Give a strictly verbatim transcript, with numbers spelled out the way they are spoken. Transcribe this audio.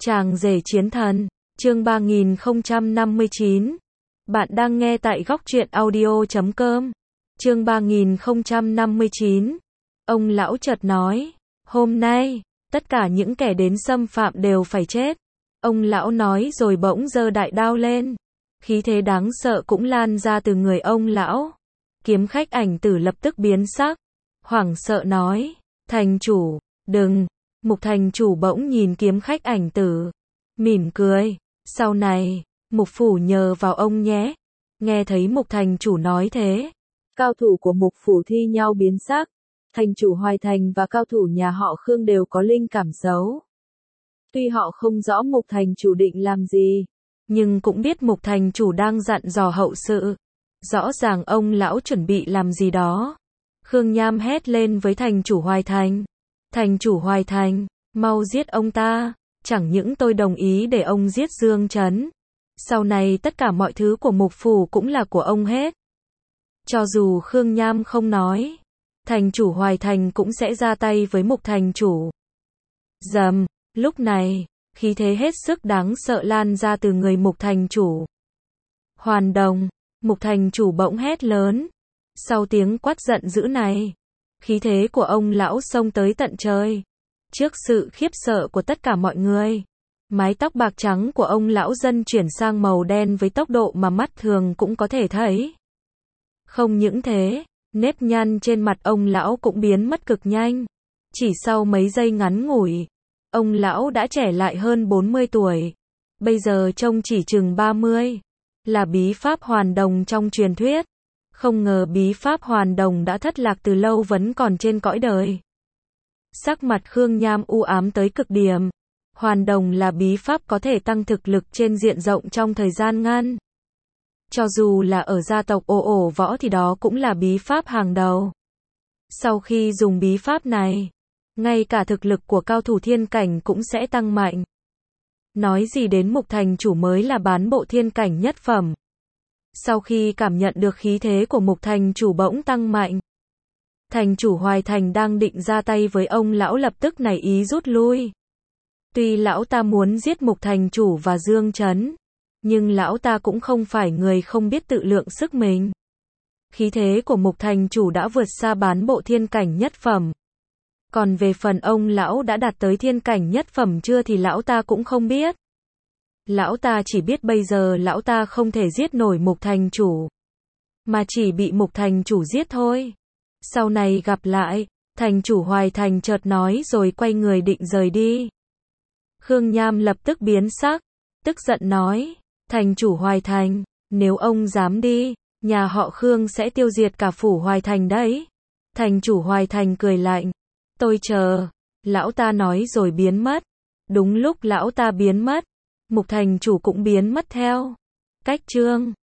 Chàng rể chiến thần, chương ba nghìn không trăm năm mươi chín. Bạn đang nghe tại góc truyện audio chấm com. Chương ba nghìn không trăm năm mươi chín. Ông lão chợt nói, hôm nay, tất cả những kẻ đến xâm phạm đều phải chết. Ông lão nói rồi bỗng giơ đại đao lên. Khí thế đáng sợ cũng lan ra từ người ông lão. Kiếm khách Ảnh Tử lập tức biến sắc, hoảng sợ nói, thành chủ, đừng. Mục thành chủ bỗng nhìn kiếm khách Ảnh Tử, mỉm cười, sau này, mục phủ nhờ vào ông nhé. Nghe thấy mục thành chủ nói thế, cao thủ của mục phủ thi nhau biến sắc. Thành chủ Hoài Thành và cao thủ nhà họ Khương đều có linh cảm xấu. Tuy họ không rõ mục thành chủ định làm gì, nhưng cũng biết mục thành chủ đang dặn dò hậu sự. Rõ ràng ông lão chuẩn bị làm gì đó. Khương Nham hét lên với thành chủ Hoài Thành. Thành chủ Hoài Thành, mau giết ông ta. Chẳng những tôi đồng ý để ông giết Dương Trấn, sau này tất cả mọi thứ của mục phủ cũng là của ông hết. Cho dù Khương Nham không nói, thành chủ Hoài Thành cũng sẽ ra tay với mục thành chủ. Dầm, lúc này, khí thế hết sức đáng sợ lan ra từ người mục thành chủ. Hoàn Đồng, mục thành chủ bỗng hét lớn. Sau tiếng quát giận dữ này, khí thế của ông lão xông tới tận trời. Trước sự khiếp sợ của tất cả mọi người, mái tóc bạc trắng của ông lão dân chuyển sang màu đen với tốc độ mà mắt thường cũng có thể thấy. Không những thế, nếp nhăn trên mặt ông lão cũng biến mất cực nhanh. Chỉ sau mấy giây ngắn ngủi, ông lão đã trẻ lại hơn bốn mươi tuổi. Bây giờ trông chỉ chừng ba mươi. Là bí pháp Hoàn Đồng trong truyền thuyết. Không ngờ bí pháp Hoàn Đồng đã thất lạc từ lâu vẫn còn trên cõi đời. Sắc mặt Khương Nham u ám tới cực điểm. Hoàn Đồng là bí pháp có thể tăng thực lực trên diện rộng trong thời gian ngắn. Cho dù là ở gia tộc ồ ổ võ thì đó cũng là bí pháp hàng đầu. Sau khi dùng bí pháp này, ngay cả thực lực của cao thủ thiên cảnh cũng sẽ tăng mạnh. Nói gì đến mục thành chủ mới là bán bộ thiên cảnh nhất phẩm. Sau khi cảm nhận được khí thế của mục thành chủ bỗng tăng mạnh, thành chủ Hoài Thành đang định ra tay với ông lão lập tức nảy ý rút lui. Tuy lão ta muốn giết mục thành chủ và Dương Trấn, nhưng lão ta cũng không phải người không biết tự lượng sức mình. Khí thế của mục thành chủ đã vượt xa bán bộ thiên cảnh nhất phẩm. Còn về phần ông lão đã đạt tới thiên cảnh nhất phẩm chưa thì lão ta cũng không biết. Lão ta chỉ biết bây giờ lão ta không thể giết nổi mục thành chủ, mà chỉ bị mục thành chủ giết thôi. Sau này gặp lại, thành chủ Hoài Thành chợt nói rồi quay người định rời đi. Khương Nham lập tức biến sắc, tức giận nói, thành chủ Hoài Thành, nếu ông dám đi, nhà họ Khương sẽ tiêu diệt cả phủ Hoài Thành đấy. Thành chủ Hoài Thành cười lạnh, tôi chờ. Lão ta nói rồi biến mất. Đúng lúc lão ta biến mất, mục thành chủ cũng biến mất theo. Cách chương